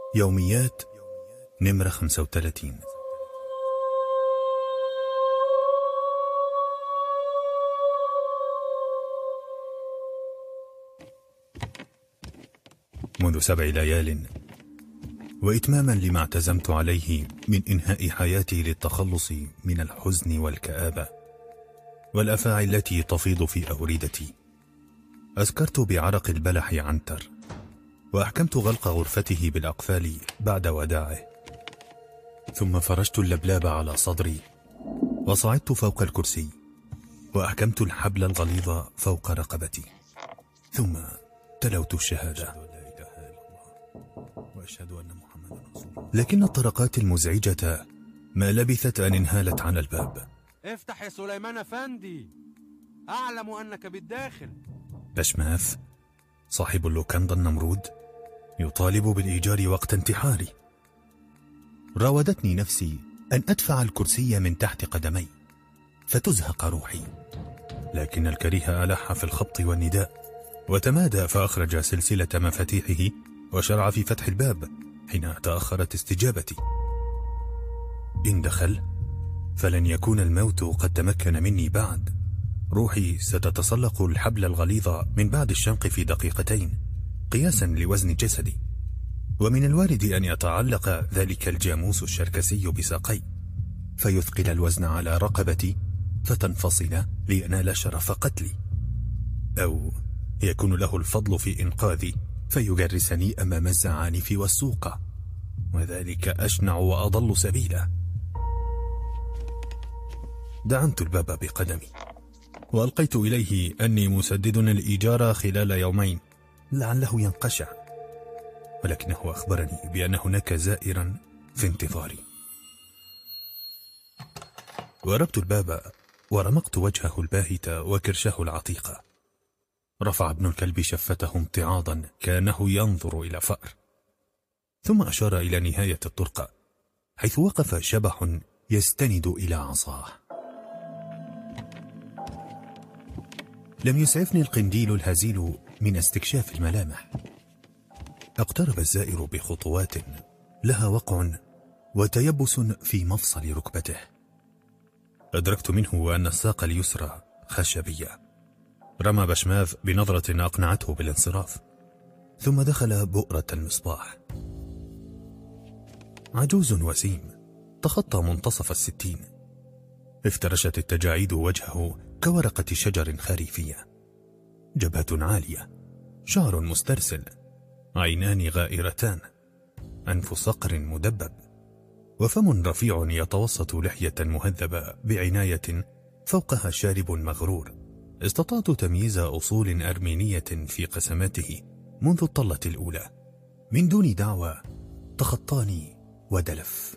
يوميات نمرة 35. منذ 7 ليال، وإتماما لما اعتزمت عليه من إنهاء حياتي للتخلص من الحزن والكآبة والأفاعي التي تفيض في أوردتي، أسكرت بعرق البلح عنتر، وأحكمت غلق غرفته بالأقفال بعد وداعه، ثم فرشت اللبلاب على صدري، وصعدت فوق الكرسي، وأحكمت الحبل الغليظ فوق رقبتي، ثم تلوت الشهادة وأشهد أن محمدا رسول الله. لكن الطرقات المزعجة ما لبثت أن انهالت عن الباب. افتح يا سليمان أفندي، أعلم أنك بالداخل. بشماث صاحب اللوكاندا النمرود يطالب بالإيجار وقت انتحاري. راودتني نفسي أن أدفع الكرسي من تحت قدمي فتزهق روحي، لكن الكريه ألح في الخبط والنداء، وتمادى فأخرج سلسلة مفاتيحه وشرع في فتح الباب حين تأخرت استجابتي. إن دخل فلن يكون الموت قد تمكن مني بعد. روحي ستتسلق الحبل الغليظ من بعد الشنق في دقيقتين قياسا لوزن جسدي، ومن الوارد أن يتعلق ذلك الجاموس الشركسي بساقي فيثقل الوزن على رقبتي فتنفصل لينال شرف قتلي، أو يكون له الفضل في إنقاذي فيجرسني أمام الزعانف والسوق، وذلك أشنع وأضل سبيلا. دعمت الباب بقدمي وألقيت إليه أني مسدد الإيجار خلال يومين لعله ينقشع، ولكنه أخبرني بأن هناك زائرا في انتظاري. وربت الباب ورمقت وجهه الباهت وكرشه العتيق. رفع ابن الكلب شفته امتعاضا كأنه ينظر إلى فأر، ثم أشار إلى نهاية الطرقة حيث وقف شبح يستند إلى عصاه. لم يسعفني القنديل الهزيل من استكشاف الملامح. اقترب الزائر بخطوات لها وقع وتيبس في مفصل ركبته. أدركت منه أن الساق اليسرى خشبية. رمى بشماث بنظرة أقنعته بالانصراف، ثم دخل بؤرة المصباح. عجوز وسيم تخطى منتصف 60، افترشت التجاعيد وجهه كورقة شجر خريفية، جبهة عالية، شعر مسترسل، عينان غائرتان، أنف صقر مدبب، وفم رفيع يتوسط لحية مهذبة بعناية فوقها شارب مغرور. استطعت تمييز أصول أرمينية في قسماته منذ الطلة الأولى. من دون دعوى تخطاني ودلف.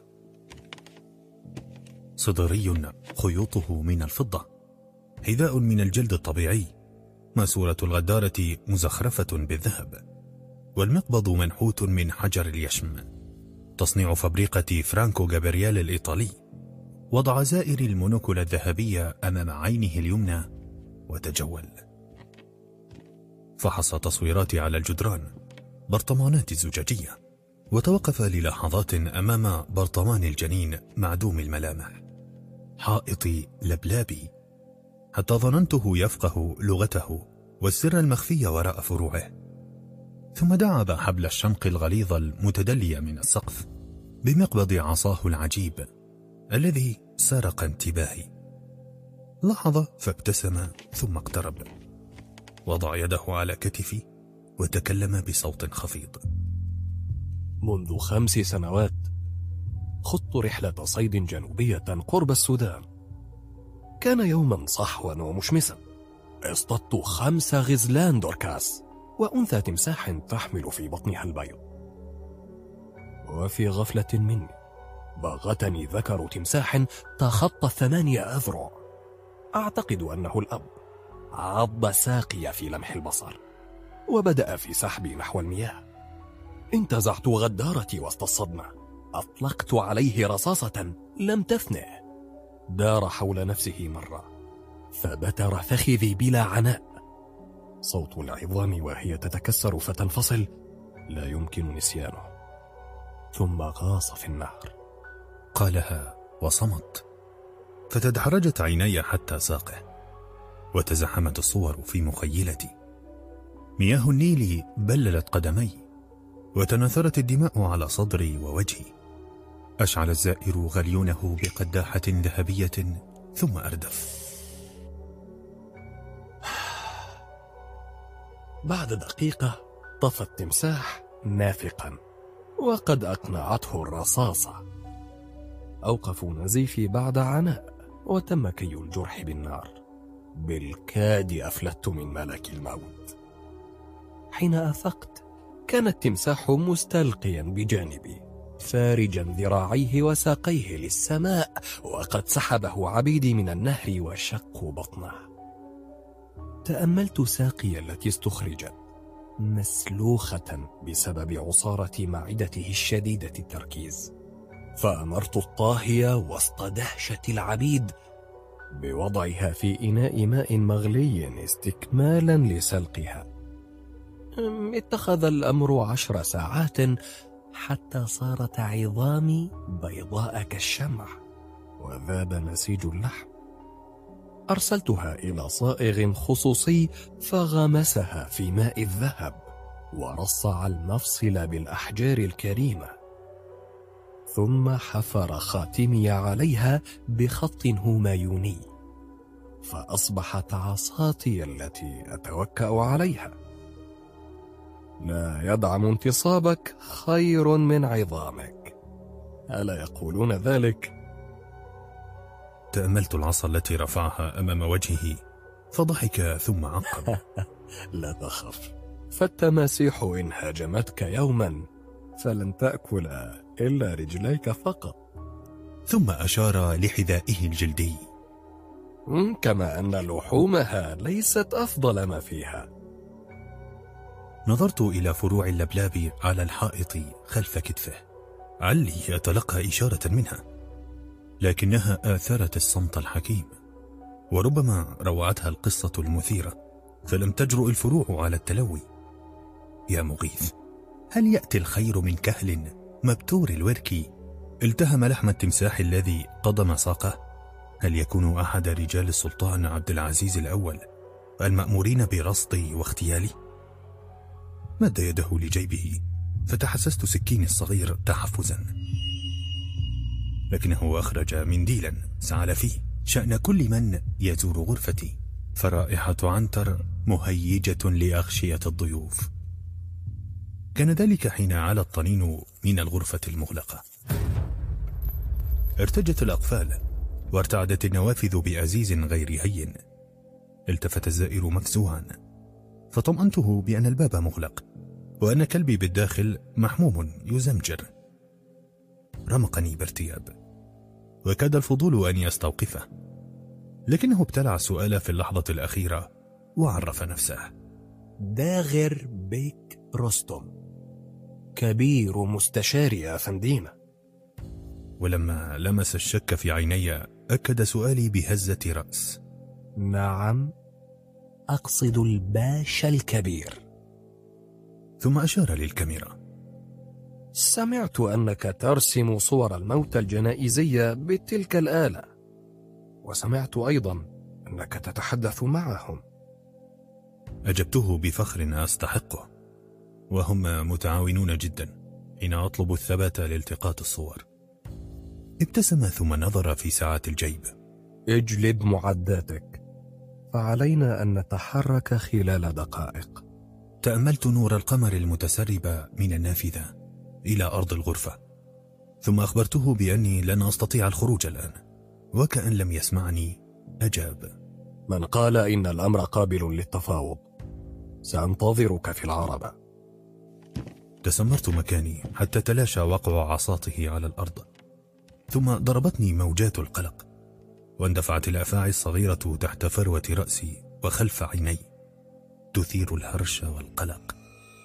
صدري خيوطه من الفضة، حذاء من الجلد الطبيعي، ماسورة الغدارة مزخرفة بالذهب، والمقبض منحوت من حجر اليشم، تصنيع فبريقة فرانكو جابرييل الإيطالي. وضع زائر المونوكول الذهبية أمام عينه اليمنى وتجول. فحص تصويراتي على الجدران، برطمانات زجاجية، وتوقف للحظات أمام برطمان الجنين معدوم الملامح، حائط لبلابي، حتى ظننته يفقه لغته والسر المخفي وراء فروعه. ثم دعب حبل الشنق الغليظ المتدلي من السقف بمقبض عصاه العجيب الذي سرق انتباهي. لحظة فابتسم ثم اقترب، وضع يده على كتفي وتكلم بصوت خفيض. منذ 5 سنوات خضت رحلة صيد جنوبية قرب السودان. كان يوما صحوا ومشمسا. اصطدت 5 غزلان دوركاس وأنثى تمساح تحمل في بطنها البيض. وفي غفلة مني باغتني ذكر تمساح تخطى 8 أذرع. أعتقد أنه الأب. عض ساقي في لمح البصر وبدأ في سحبي نحو المياه. انتزعت غدارتي وسط الصدمة، أطلقت عليه رصاصة لم تفنه. دار حول نفسه مرة فبتر فخذي بلا عناء. صوت العظام وهي تتكسر فتنفصل لا يمكن نسيانه. ثم غاص في النهر. قالها وصمت، فتدحرجت عيني حتى ساقه، وتزحمت الصور في مخيلتي. مياه النيل بللت قدمي، وتناثرت الدماء على صدري ووجهي. أشعل الزائر غليونه بقداحة ذهبية ثم أردف. بعد دقيقة طفى التمساح نافقا، وقد أقنعته الرصاصة. أوقفوا نزيفي بعد عناء، وتم كي الجرح بالنار. بالكاد أفلت من ملك الموت. حين أفقت كان التمساح مستلقيا بجانبي، فارجا ذراعيه وساقيه للسماء، وقد سحبه عبيدي من النهر وشقوا بطنه. تأملت ساقي التي استخرجت مسلوخة بسبب عصارة معدته الشديدة التركيز، فأمرت الطاهية وسط دهشة العبيد بوضعها في إناء ماء مغلي استكمالا لسلقها. اتخذ الأمر 10 ساعات حتى صارت عظامي بيضاء كالشمع، وذاب نسيج اللحم. أرسلتها إلى صائغ خصوصي فغمسها في ماء الذهب، ورصع المفصل بالأحجار الكريمة، ثم حفر خاتمي عليها بخط همايوني، فأصبحت عصاتي التي أتوكأ عليها. لا يدعم انتصابك خير من عظامك، ألا يقولون ذلك؟ تأملت العصا التي رفعها أمام وجهه، فضحك ثم عقب. لا تخف، فالتماسيح إن هاجمتك يوما فلن تأكل إلا رجليك فقط. ثم أشار لحذائه الجلدي. كما أن لحومها ليست أفضل ما فيها. نظرت إلى فروع اللبلاب على الحائط خلف كتفه، علي أتلقى إشارة منها، لكنها آثرت الصمت الحكيم، وربما روعتها القصة المثيرة، فلم تجرؤ الفروع على التلوي. يا مغيث، هل يأتي الخير من كهل مبتور الورك التهم لحم التمساح الذي قضم ساقه؟ هل يكون أحد رجال السلطان عبد العزيز الأول المأمورين برصدي واغتيالي؟ مد يده لجيبه، فتحسست سكيني الصغير تحفزا، لكنه أخرج منديلا سعل فيه شأن كل من يزور غرفتي، فرائحة عنتر مهيجة لأغشية الضيوف. كان ذلك حين علا الطنين من الغرفة المغلقة. ارتجت الأقفال وارتعدت النوافذ بأزيز غير هين. التفت الزائر مفزوعا، فطمأنته بأن الباب مغلق وأن كلبي بالداخل محموم يزمجر. رمقني بارتياب، وكاد الفضول أن يستوقفه، لكنه ابتلع السؤال في اللحظة الأخيرة وعرف نفسه. داغر بيك رستم، كبير مستشاري أفندينا. ولما لمس الشك في عيني أكد سؤالي بهزة رأس. نعم، أقصد الباشا الكبير. ثم أشار للكاميرا. سمعت أنك ترسم صور الموتى الجنائزية بتلك الآلة، وسمعت أيضا أنك تتحدث معهم. أجبته بفخر أستحقه، وهم متعاونون جدا حين أطلب الثبات لالتقاط الصور. ابتسم ثم نظر في ساعات الجيب. اجلب معداتك، فعلينا أن نتحرك خلال دقائق. تأملت نور القمر المتسرب من النافذة إلى أرض الغرفة، ثم أخبرته بأني لن أستطيع الخروج الآن، وكأن لم يسمعني أجاب. من قال إن الأمر قابل للتفاوض؟ سأنتظرك في العربة. تسمرت مكاني حتى تلاشى وقع عصاته على الأرض، ثم ضربتني موجات القلق، واندفعت الأفاعي الصغيرة تحت فروة رأسي وخلف عيني، تثير الهرش والقلق.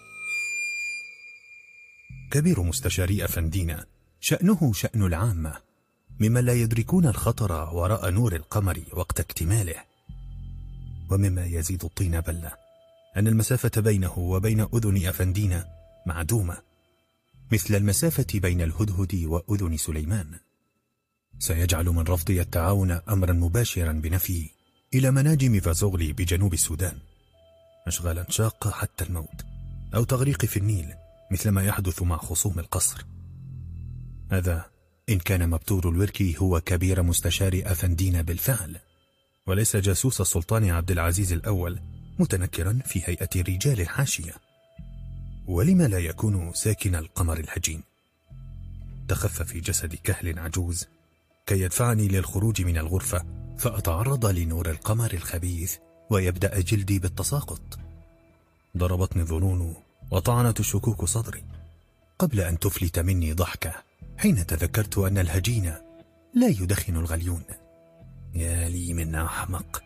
كبير مستشاري أفندينا شأنه شأن العامة، ممن لا يدركون الخطر وراء نور القمر وقت اكتماله. ومما يزيد الطين بلة أن المسافة بينه وبين أذن أفندينا معدومة، مثل المسافة بين الهدهد وأذن سليمان. سيجعل من رفضي التعاون أمرا مباشرا بنفيه إلى مناجم فازوغلي بجنوب السودان، أشغالا شاقة حتى الموت، أو تغريق في النيل مثل ما يحدث مع خصوم القصر. هذا إن كان مبتور الوركي هو كبير مستشار أفندينا بالفعل، وليس جاسوس السلطان عبد العزيز الأول متنكرا في هيئة رجال الحاشية. ولما لا يكون ساكن القمر الهجين؟ تخفى في جسد كهل عجوز كي يدفعني للخروج من الغرفة فأتعرض لنور القمر الخبيث ويبدأ جلدي بالتساقط. ضربتني الظنون وطعنت الشكوك صدري قبل أن تفلت مني ضحكة حين تذكرت أن الهجين لا يدخن الغليون. يا لي من أحمق.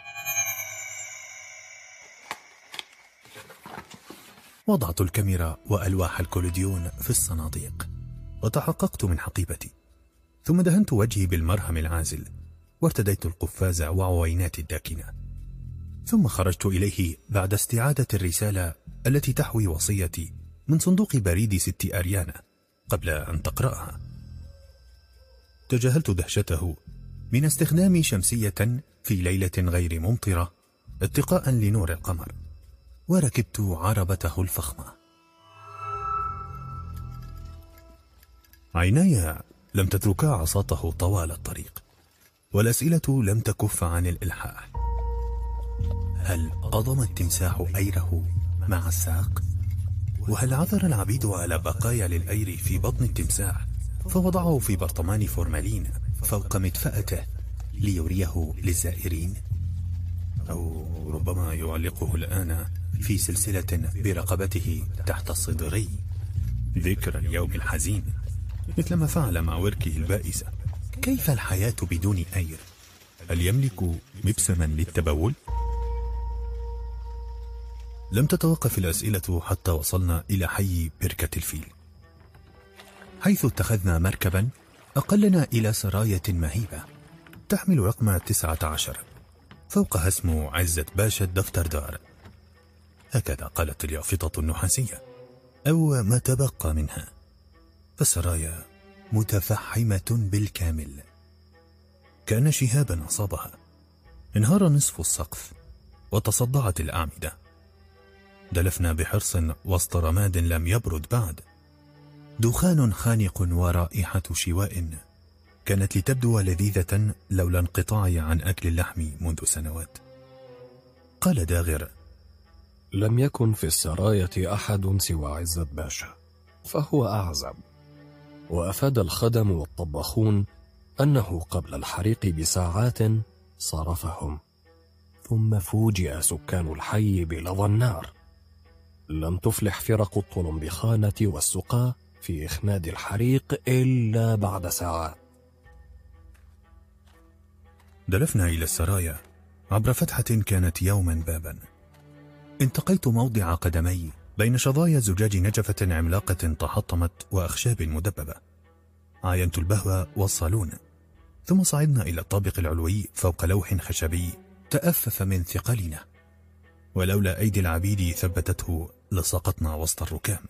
وضعت الكاميرا وألواح الكولوديون في الصناديق وتحققت من حقيبتي، ثم دهنت وجهي بالمرهم العازل وارتديت القفاز وعوينات الداكنة، ثم خرجت إليه بعد استعادة الرسالة التي تحوي وصيتي من صندوق بريد 6 أريانا قبل أن تقرأها. تجاهلت دهشته من استخدام شمسية في ليلة غير ممطرة اتقاء لنور القمر، وركبت عربته الفخمة. عيناي لم تتركا عصاته طوال الطريق، والأسئلة لم تكف عن الإلحاح. هل قضم التمساح أيره مع الساق؟ وهل عثر العبيد على بقايا للأير في بطن التمساح فوضعه في برطمان فورمالين فوق مدفأته ليريه للزائرين؟ أو ربما يعلقه الآن في سلسلة برقبته تحت الصدري ذكرى اليوم الحزين، مثلما فعل مع وركه البائسة. كيف الحياة بدون أير؟ هل يملك مبسما للتبول؟ لم تتوقف الأسئلة حتى وصلنا إلى حي بركة الفيل، حيث اتخذنا مركبا أقلنا إلى سراية مهيبة تحمل رقم 19 فوقها اسم عزة باشا الدفتر دار، هكذا قالت اليافطة النحاسية أو ما تبقى منها. فالسرايا متفحمة بالكامل، كان شهابا أصابها. انهار نصف السقف وتصدعت الأعمدة. دلفنا بحرص وسط رماد لم يبرد بعد، دخان خانق ورائحة شواء كانت لتبدو لذيذة لولا انقطاعي عن أكل اللحم منذ سنوات. قال داغر: لم يكن في السراية أحد سوى عزة باشا، فهو أعزب. وأفاد الخدم والطباخون أنه قبل الحريق بساعات صرفهم، ثم فوجئ سكان الحي بلظى النار. لم تفلح فرق الطلمبخانة والسقاة في إخماد الحريق إلا بعد ساعات. دلفنا إلى السرايا عبر فتحة كانت يوما بابا. انتقيت موضع قدمي بين شظايا زجاج نجفة عملاقة تحطمت وأخشاب مدببة. عاينت البهوة والصالون، ثم صعدنا إلى الطابق العلوي فوق لوح خشبي تأفف من ثقلنا، ولولا أيدي العبيد ثبتته لسقطنا وسط الركام.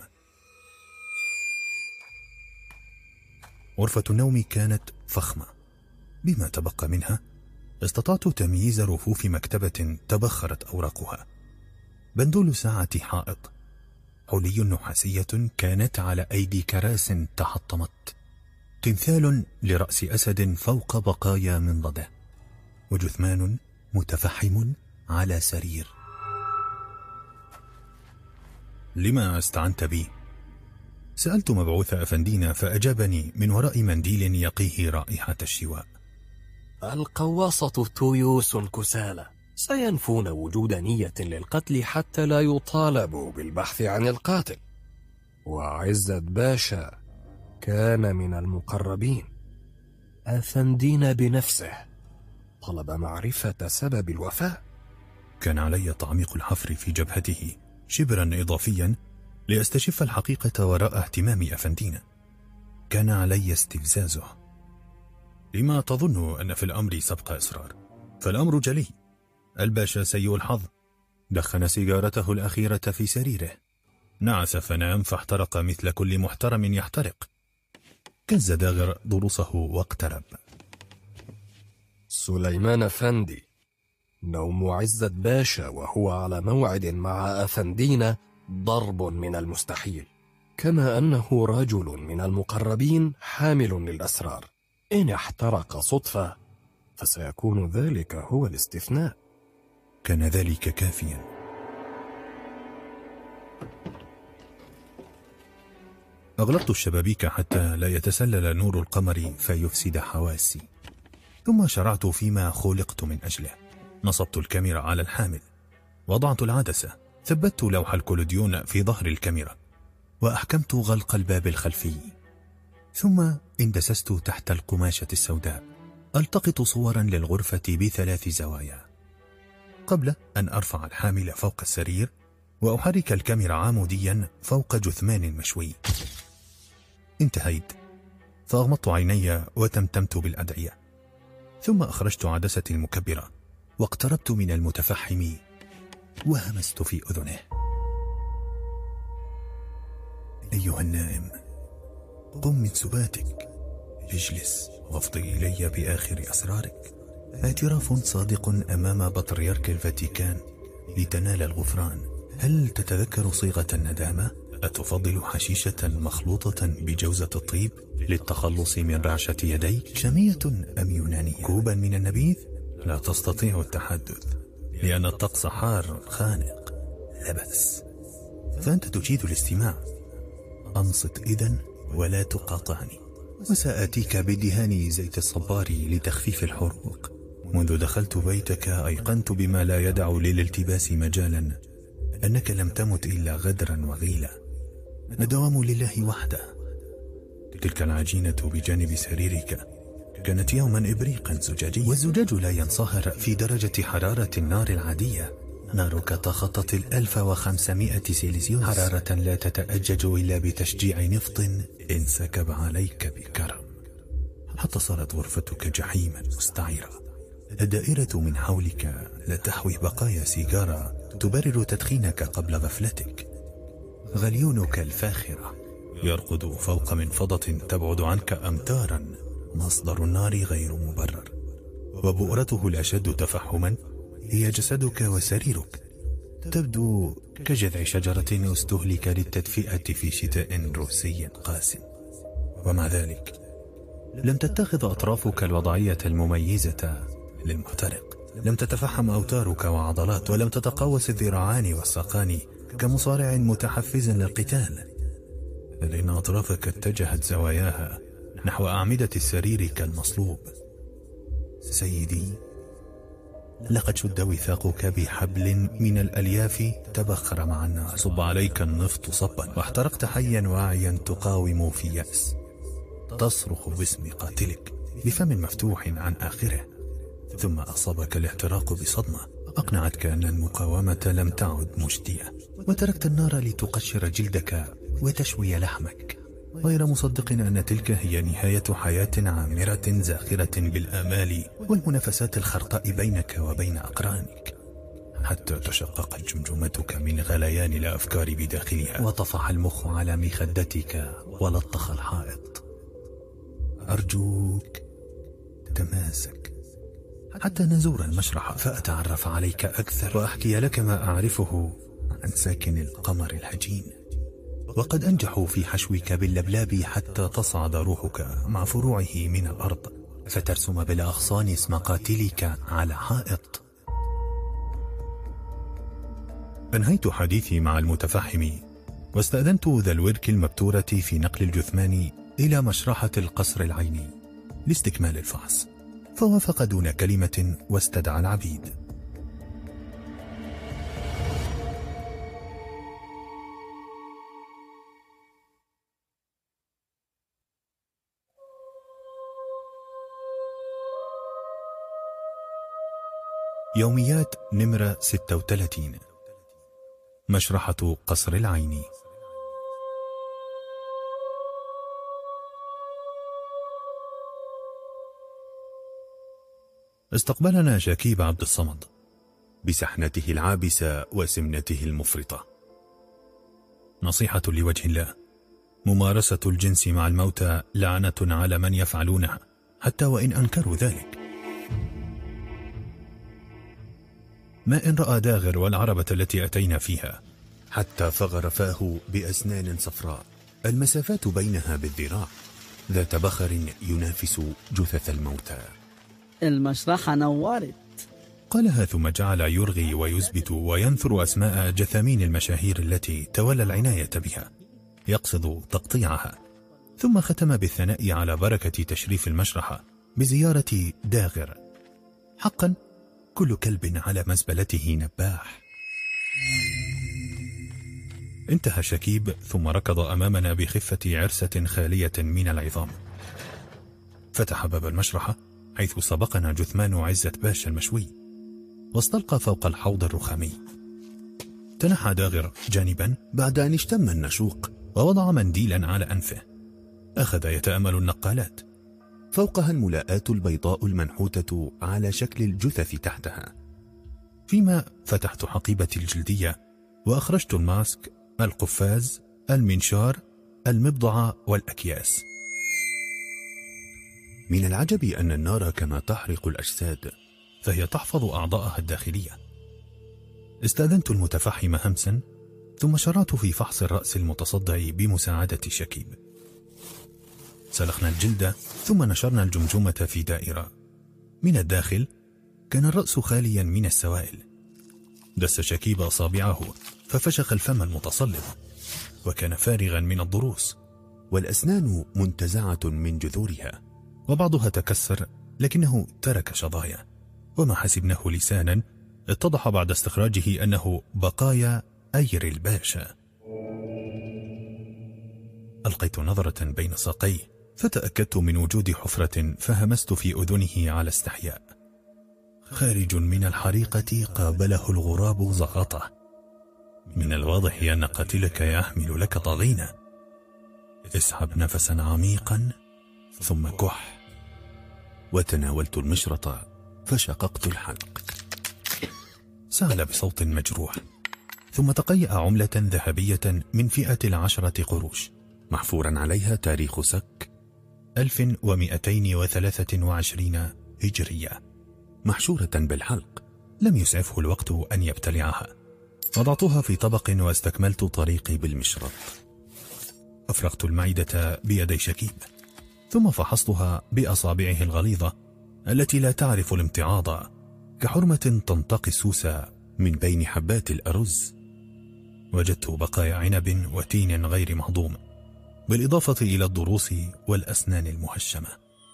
غرفة النوم كانت فخمة، بما تبقى منها استطعت تمييز رفوف مكتبة تبخرت أوراقها، بندول ساعة حائط، حلي نحاسية كانت على أيدي كراس تحطمت، تمثال لرأس أسد فوق بقايا منضدة، وجثمان متفحم على سرير. لما استعنت بي؟ سألت مبعوث أفندينا فأجابني من وراء منديل يقيه رائحة الشواء: القواصة تويوس كسالى سينفون وجود نية للقتل حتى لا يطالبوا بالبحث عن القاتل، وعزة باشا كان من المقربين. أفندينا بنفسه طلب معرفة سبب الوفاة. كان علي تعميق الحفر في جبهته شبرا إضافيا لأستشف الحقيقة وراء اهتمام أفندينا. كان علي استفزازه. لما تظن أن في الأمر سبق إصرار؟ فالأمر جلي. الباشا سيء الحظ، دخن سيجارته الأخيرة في سريره، نعس فنام فاحترق مثل كل محترم يحترق. كز داغر ضروسه واقترب. سليمان أفندي، نوم عزة باشا وهو على موعد مع أفندينا ضرب من المستحيل، كما أنه رجل من المقربين حامل للأسرار. إن احترق صدفة فسيكون ذلك هو الاستثناء. كان ذلك كافيا. أغلقت الشبابيك حتى لا يتسلل نور القمر فيفسد حواسي، ثم شرعت فيما خلقت من أجله. نصبت الكاميرا على الحامل، وضعت العدسة، ثبت لوح الكولوديون في ظهر الكاميرا، وأحكمت غلق الباب الخلفي. ثم اندسست تحت القماشة السوداء ألتقط صورا للغرفة ب3 زوايا قبل أن أرفع الحامل فوق السرير وأحرك الكاميرا عموديا فوق جثمان مشوي. انتهيت، فأغمضت عيني وتمتمت بالأدعية، ثم أخرجت عدستي المكبرة واقتربت من المتفحم وهمست في أذنه: أيها النائم، قم من سباتك، اجلس وافضي إلي بآخر أسرارك. اعتراف صادق أمام بطريرك الفاتيكان لتنال الغفران. هل تتذكر صيغة الندامة؟ أتفضل حشيشة مخلوطة بجوزة الطيب للتخلص من رعشة يديك؟ شامية أم يونانية؟ كوبا من النبيذ؟ لا تستطيع التحدث لأن الطقس حار خانق. لا بأس، فأنت تجيد الاستماع. أنصت إذن ولا تقاطعني، وسآتيك بدهان زيت الصبار لتخفيف الحروق. منذ دخلت بيتك أيقنت بما لا يدع للالتباس مجالا، أنك لم تمت إلا غدرا وغيلا. الدوام لله وحده. تلك العجينة بجانب سريرك كانت يوما إبريقا زجاجيا، والزجاج لا ينصهر في درجة حرارة النار العادية. نارك تخطت 1500 سيلسيوس، حرارة لا تتأجج إلا بتشجيع نفط انسكب عليك بكرم، حتى صارت غرفتك جحيما مستعيرة. الدائرة من حولك لا تحوي بقايا سيجارة تبرر تدخينك قبل غفلتك. غليونك الفاخرة يرقد فوق منفضة تبعد عنك أمتارا، مصدر النار غير مبرر، وبؤرته الأشد تفحما هي جسدك وسريرك. تبدو كجذع شجرة استهلك للتدفئة في شتاء روسي قاس، ومع ذلك لم تتخذ أطرافك الوضعية المميزة للمحترق. لم تتفحم أوتارك وعضلات، ولم تتقوس الذراعان والساقان كمصارع متحفز للقتال، بل إن أطرافك اتجهت زواياها نحو أعمدة السرير كالمصلوب. سيدي، لقد شد وثاقك بحبل من الألياف تبخر مع النار. صب عليك النفط صبا، واحترقت حيا واعيا تقاوم في يأس، تصرخ باسم قاتلك بفم مفتوح عن آخره. ثم أصابك الاحتراق بصدمة أقنعتك أن المقاومة لم تعد مجدية، وتركت النار لتقشر جلدك وتشوي لحمك، غير مصدق أن تلك هي نهاية حياة عامرة زاخرة بالآمال والمنافسات الخرطاء بينك وبين أقرانك، حتى تشققت جمجمتك من غليان الأفكار بداخلها، وطفح المخ على مخدتك ولطخ الحائط. أرجوك تماسك حتى نزور المشرح فأتعرف عليك أكثر وأحكي لك ما أعرفه عن ساكن القمر الهجين. وقد أنجحوا في حشوك باللبلاب حتى تصعد روحك مع فروعه من الأرض، فترسم بالأغصان اسم قاتلك على حائط. أنهيت حديثي مع المتفحم، واستأذنت ذا الورك المبتورة في نقل الجثمان إلى مشرحة القصر العيني لاستكمال الفحص، فوافق دون كلمة واستدعى العبيد. يوميات نمرة 36، مشرحة قصر العيني. استقبلنا شكيب عبد الصمد بسحنته العابسة وسمنته المفرطة. نصيحة لوجه الله: ممارسة الجنس مع الموتى لعنة على من يفعلونها حتى وإن أنكروا ذلك. ما إن رأى داغر والعربة التي أتينا فيها، حتى فغر فاه بأسنان صفراء المسافات بينها بالذراع، ذات بخر ينافس جثث الموتى. المشرحة نورت، قالها ثم جعل يرغي ويثبت وينثر أسماء جثامين المشاهير التي تولى العناية بها، يقصد تقطيعها، ثم ختم بالثناء على بركة تشريف المشرحة بزيارة داغر. حقا كل كلب على مزبلته نباح. انتهى شكيب ثم ركض أمامنا بخفة عرسة خالية من العظام. فتح باب المشرحة حيث سبقنا جثمان عزة باشا المشوي، واستلقى فوق الحوض الرخامي. تنحى داغر جانبا بعد أن اشتم النشوق ووضع منديلا على أنفه. أخذ يتأمل النقالات، فوقها الملاءات البيضاء المنحوتة على شكل الجثث تحتها، فيما فتحت حقيبتي الجلدية وأخرجت الماسك، القفاز، المنشار، المبضعة والأكياس. من العجب أن النار كما تحرق الأجساد فهي تحفظ أعضاءها الداخلية. استأذنت المتفحم همسا، ثم شرعت في فحص الرأس المتصدع بمساعدة شكيب. سلخنا الجلد ثم نشرنا الجمجمة في دائرة. من الداخل كان الرأس خاليا من السوائل. دس شكيب أصابعه ففشخ الفم المتصلب، وكان فارغا من الضروس، والأسنان منتزعة من جذورها، وبعضها تكسر لكنه ترك شظايا، وما حسبناه لسانا اتضح بعد استخراجه أنه بقايا أير الباشا. ألقيت نظرة بين ساقيه فتأكدت من وجود حفرة، فهمست في أذنه على استحياء: خارج من الحريقة قابله الغراب زغطه. من الواضح أن قاتلك يحمل لك طغينة. اسحب نفسا عميقا ثم كح. وتناولت المشرط فشققت الحلق. سال بصوت مجروح، ثم تقيأ عملة ذهبية من فئة 10 قروش محفورا عليها تاريخ سك 1223 هجرية، محشورة بالحلق. لم يسعفه الوقت أن يبتلعها. وضعتها في طبق واستكملت طريقي بالمشرط. أفرغت المعدة بيدي شكيب، ثم فحصتها بأصابعه الغليظة التي لا تعرف الامتعاض، كحرمة تنتقي السوس من بين حبات الأرز. وجدت بقايا عنب وتين غير مهضوم، بالإضافة إلى الضروس والأسنان المهشمة.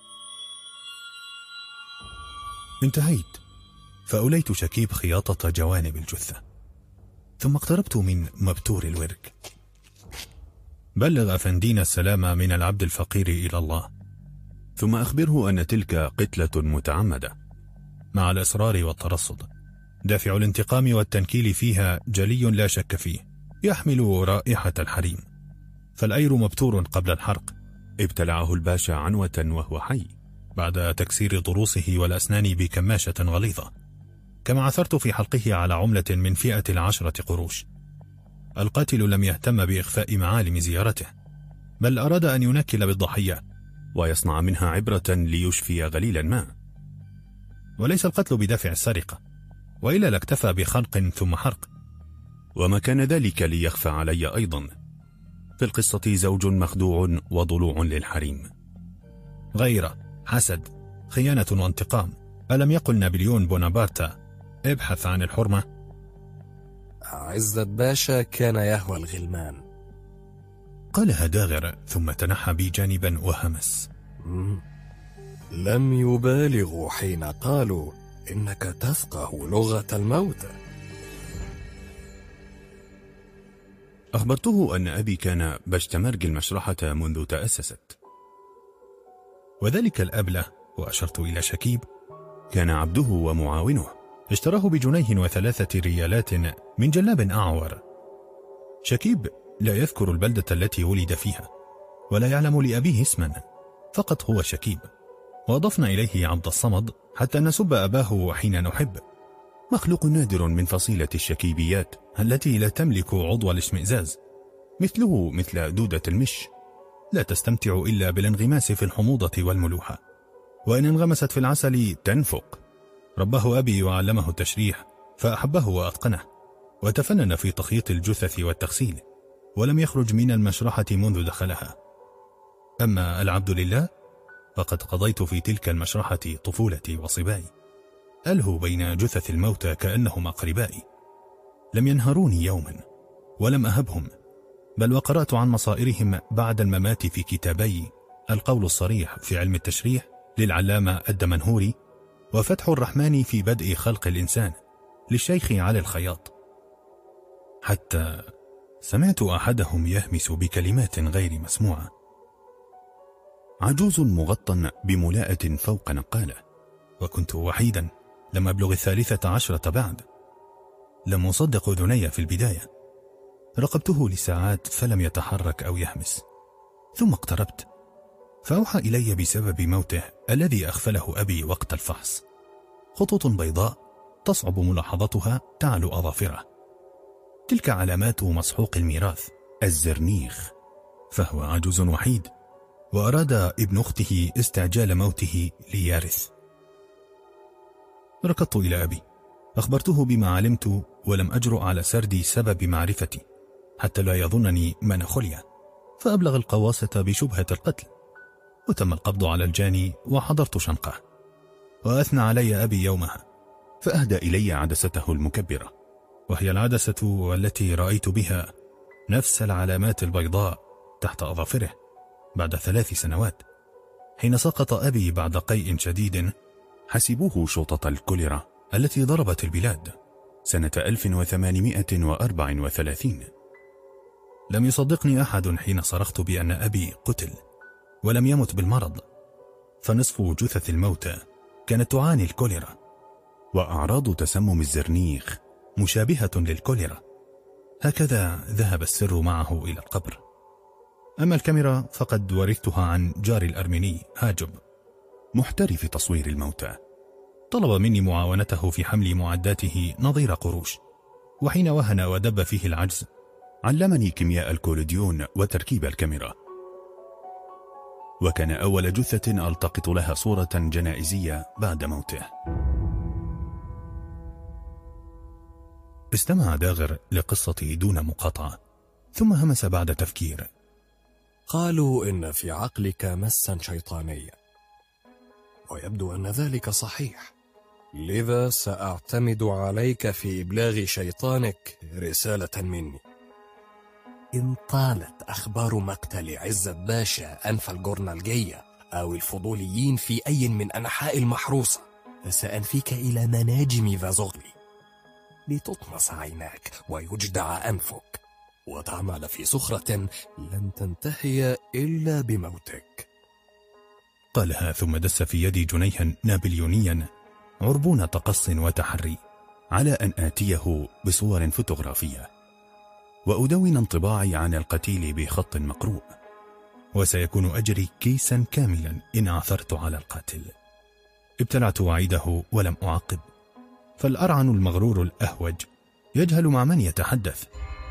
انتهيت، فأوليت شكيب خياطة جوانب الجثة، ثم اقتربت من مبتور الورك. بلغ أفندينا السلام من العبد الفقير إلى الله، ثم أخبره أن تلك قتلة متعمدة مع الإصرار والترصد. دافع الانتقام والتنكيل فيها جلي لا شك فيه، يحمل رائحة الحريم. فالأير مبتور قبل الحرق. ابتلعه الباشا عنوة وهو حي، بعد تكسير ضروسه والأسنان بكماشة غليظة، كما عثرت في حلقه على عملة من فئة 10 قروش. القاتل لم يهتم بإخفاء معالم زيارته، بل أراد أن ينكل بالضحية ويصنع منها عبرة ليشفي غليل الماء. وليس القتل بدافع السرقة، وإلا لاكتفى بخنق ثم حرق. وما كان ذلك ليخفى علي أيضا. في القصة زوج مخدوع وضلوع للحريم. غيرة، حسد، خيانة وانتقام. ألم يقل نابليون بونابرت: ابحث عن الحرمة؟ عزة باشا كان يهوى الغلمان، قالها داغر، ثم تنحى بي جانبا وهمس: لم يبالغوا حين قالوا إنك تفقه لغة الموتى. أخبرته أن أبي كان بشتمرج المشرحة منذ تأسست، وذلك الأبله، وأشرت إلى شكيب، كان عبده ومعاونه، اشتراه ب2 و3 ريالات من جلاب أعور. شكيب لا يذكر البلدة التي ولد فيها، ولا يعلم لأبيه اسما، فقط هو شكيب. وأضفنا إليه عبد الصمد حتى نسب أباه حين نحب. مخلوق نادر من فصيلة الشكيبيات التي لا تملك عضو الاشمئزاز، مثله مثل دودة المش، لا تستمتع إلا بالانغماس في الحموضة والملوحة، وإن انغمست في العسل تنفق. رباه أبي وعلمه التشريح فأحبه وأتقنه، وتفنن في تخييط الجثث والتغسيل، ولم يخرج من المشرحة منذ دخلها. أما العبد لله فقد قضيت في تلك المشرحة طفولتي وصباي، ألهو بين جثث الموتى كأنهم أقربائي. لم ينهروني يوما ولم أهبهم، بل وقرأت عن مصائرهم بعد الممات في كتابي القول الصريح في علم التشريح للعلامة الدمنهوري، وفتح الرحمن في بدء خلق الإنسان للشيخ علي الخياط، حتى سمعت أحدهم يهمس بكلمات غير مسموعة: عجوز مغطى بملاءة فوق نقالة. وكنت وحيدا لم أبلغ 13 بعد. لم أصدق أذني في البداية، راقبته لساعات فلم يتحرك أو يهمس، ثم اقتربت فأوحى إلي بسبب موته الذي أغفله أبي وقت الفحص. خطوط بيضاء تصعب ملاحظتها تعلو أظافره، تلك علامات مسحوق الميراث الزرنيخ، فهو عجوز وحيد، وأراد ابن أخته استعجال موته ليارث. ركضت إلى أبي، أخبرته بما علمت، ولم أجرؤ على سرد سبب معرفتي حتى لا يظنني من خلية، فأبلغ القواصة بشبهة القتل، وتم القبض على الجاني وحضرت شنقه. وأثنى علي أبي يومها، فأهدى إلي عدسته المكبرة، وهي العدسة التي رأيت بها نفس العلامات البيضاء تحت أظافره بعد 3 سنوات، حين سقط أبي بعد قيء شديد حسبوه شوطة الكوليرا التي ضربت البلاد سنة 1834. لم يصدقني أحد حين صرخت بأن أبي قتل ولم يمت بالمرض، فنصف جثث الموتى كانت تعاني الكوليرا، وأعراض تسمم الزرنيخ مشابهة للكوليرا. هكذا ذهب السر معه إلى القبر. أما الكاميرا فقد ورثتها عن جاري الأرميني هاجب، محترف تصوير الموتى. طلب مني معاونته في حمل معداته نظير قروش، وحين وهن ودب فيه العجز علمني كيمياء الكولوديون وتركيب الكاميرا. وكان أول جثة ألتقط لها صورة جنائزية بعد موته. استمع داغر لقصتي دون مقاطعة، ثم همس بعد تفكير: قالوا إن في عقلك مسا شيطانيا، ويبدو أن ذلك صحيح، لذا سأعتمد عليك في إبلاغ شيطانك رسالة مني. إن طالت أخبار مقتل عزت باشا أنف الجورنالجية أو الفضوليين في أي من أنحاء المحروسة، فسأنفيك إلى مناجم فازوغلي لتطمس عيناك ويجدع أنفك، وتعمل في سخرة لن تنتهي إلا بموتك. قالها ثم دس في يدي جنيها نابليونيا عربون تقص وتحري على أن آتيه بصور فوتوغرافية وأدون انطباعي عن القتيل بخط مقروء، وسيكون أجري كيسا كاملا إن عثرت على القاتل. ابتلعت وعيده ولم أعقب، فالأرعن المغرور الأهوج يجهل مع من يتحدث.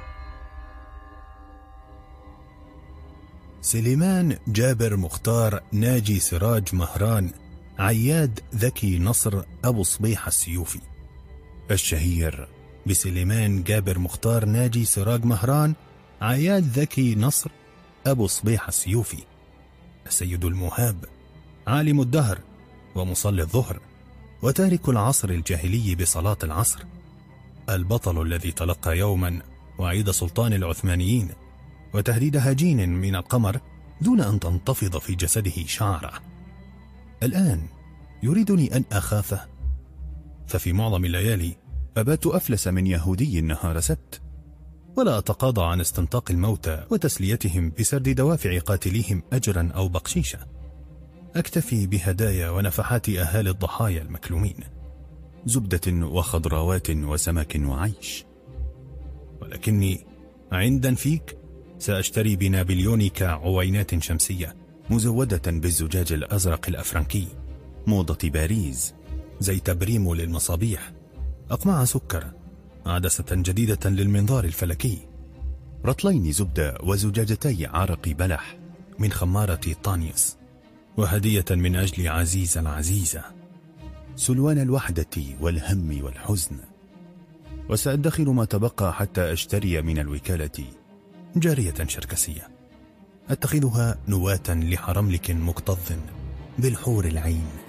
سليمان جابر مختار ناجي سراج مهران عياد ذكي نصر أبو صبيح السيوفي، الشهير بسليمان جابر مختار ناجي سراج مهران عياد ذكي نصر أبو صبيح السيوفي، السيد المهاب، عالم الدهر ومصلي الظهر وتارك العصر الجاهلي بصلاة العصر، البطل الذي تلقى يوما وعيد سلطان العثمانيين وتهديد هجين من القمر دون أن تنتفض في جسده شعرة. الآن يريدني أن أخافه، ففي معظم الليالي أبات أفلس من يهودي نهار سبت، ولا أتقاضى عن استنطاق الموتى وتسليتهم بسرد دوافع قاتليهم أجرا أو بقشيشا. أكتفي بهدايا ونفحات أهالي الضحايا المكلومين، زبدة وخضراوات وسمك وعيش. ولكني عندًا فيك سأشتري بنابليونك عوينات شمسية مزودة بالزجاج الأزرق الأفرنكي، موضة باريس، زيت بريمو للمصابيح، أقماع سكر، عدسة جديدة للمنظار الفلكي، رطلين زبدة وزجاجتي عرق بلح من خمارة طانيوس، وهدية من أجل عزيز العزيزة، سلوان الوحدة والهم والحزن. وسأدخر ما تبقى حتى أشتري من الوكالة جارية شركسية أتخذها نواة لحرملك مكتظ بالحور العين.